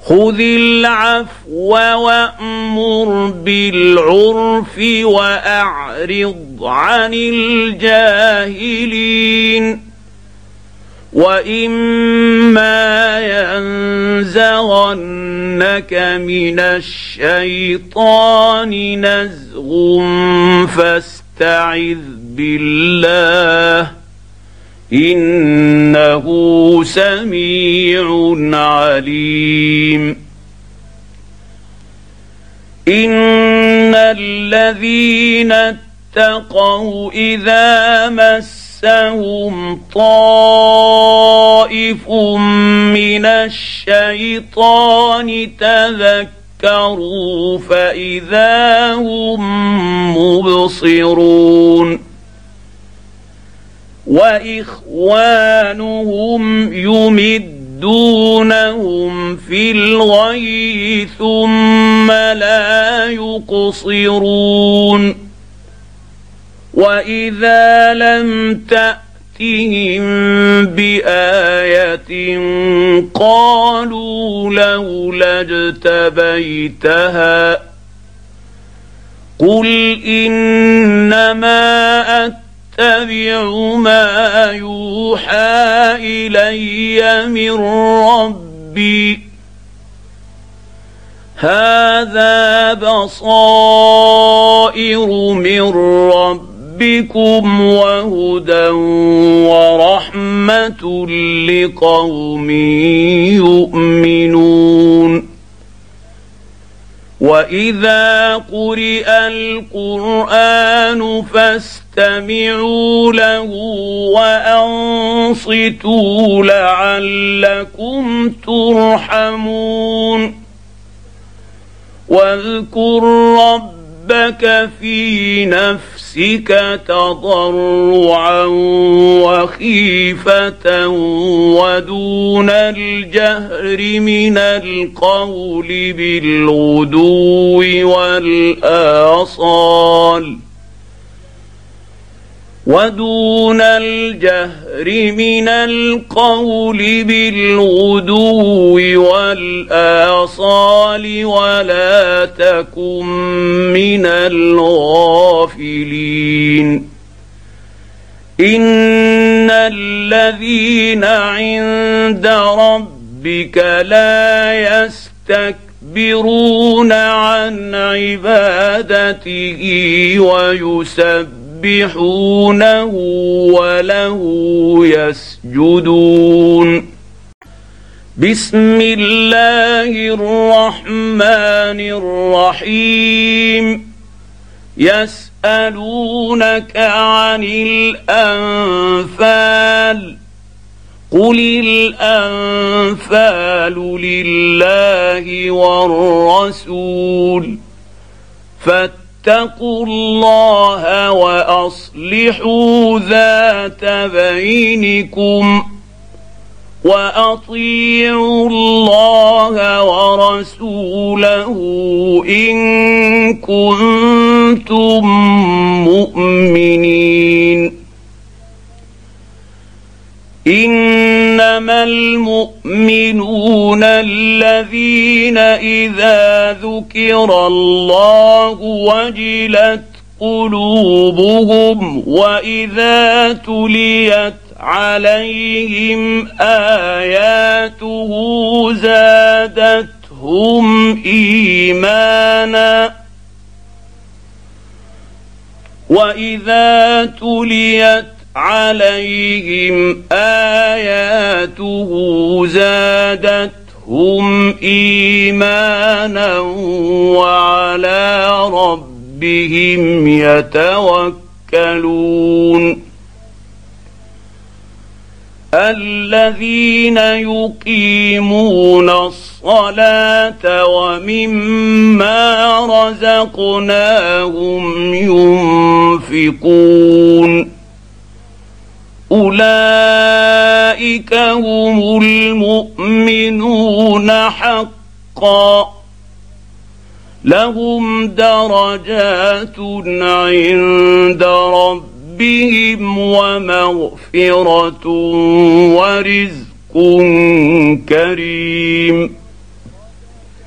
خذ العفو وأمر بالعرف وأعرض عن الجاهلين وإما ينزغنك من الشيطان نزغ فاستعذ بالله إنه سميع عليم إن الذين اتقوا إذا مسهم طائف من الشيطان تذكروا فإذا هم مبصرون وإخوانهم يمدونهم في الغي ثم لا يقصرون وإذا لم تأتهم بآية قالوا لولا اجتبيتها قل إنما أتبع ما يوحى إلي من ربي هذا بصائر من ربكم وهدى ورحمة لقوم يؤمنون وإذا قرئ القرآن فاستمعوا له وأنصتوا لعلكم ترحمون واذكر ربك في نفسك تضرعا وخيفة ودون الجهر من القول بالغدو والآصال ودون الجهر من القول بالغدو والآصال ولا تكن من الغافلين إن الذين عند ربك لا يستكبرون عن عبادته ويسبحونه وله يسجدون بسم الله الرحمن الرحيم يسألونك عن الأنفال قل الأنفال لله والرسول فاتقوا الله وأصلحوا ذات بينكم وأطيعوا الله ورسوله إن كنتم مؤمنين إنما المؤمنون الذين إذا ذكر الله وجلت قلوبهم وإذا تليت عليهم آياته زادتهم إيمانا وإذا تليت عليهم آياته زادتهم إيمانا وعلى ربهم يتوكلون الذين يقيمون الصلاة ومما رزقناهم ينفقون أولئك هم المؤمنون حقا لهم درجات عند ربهم ومغفرة ورزق كريم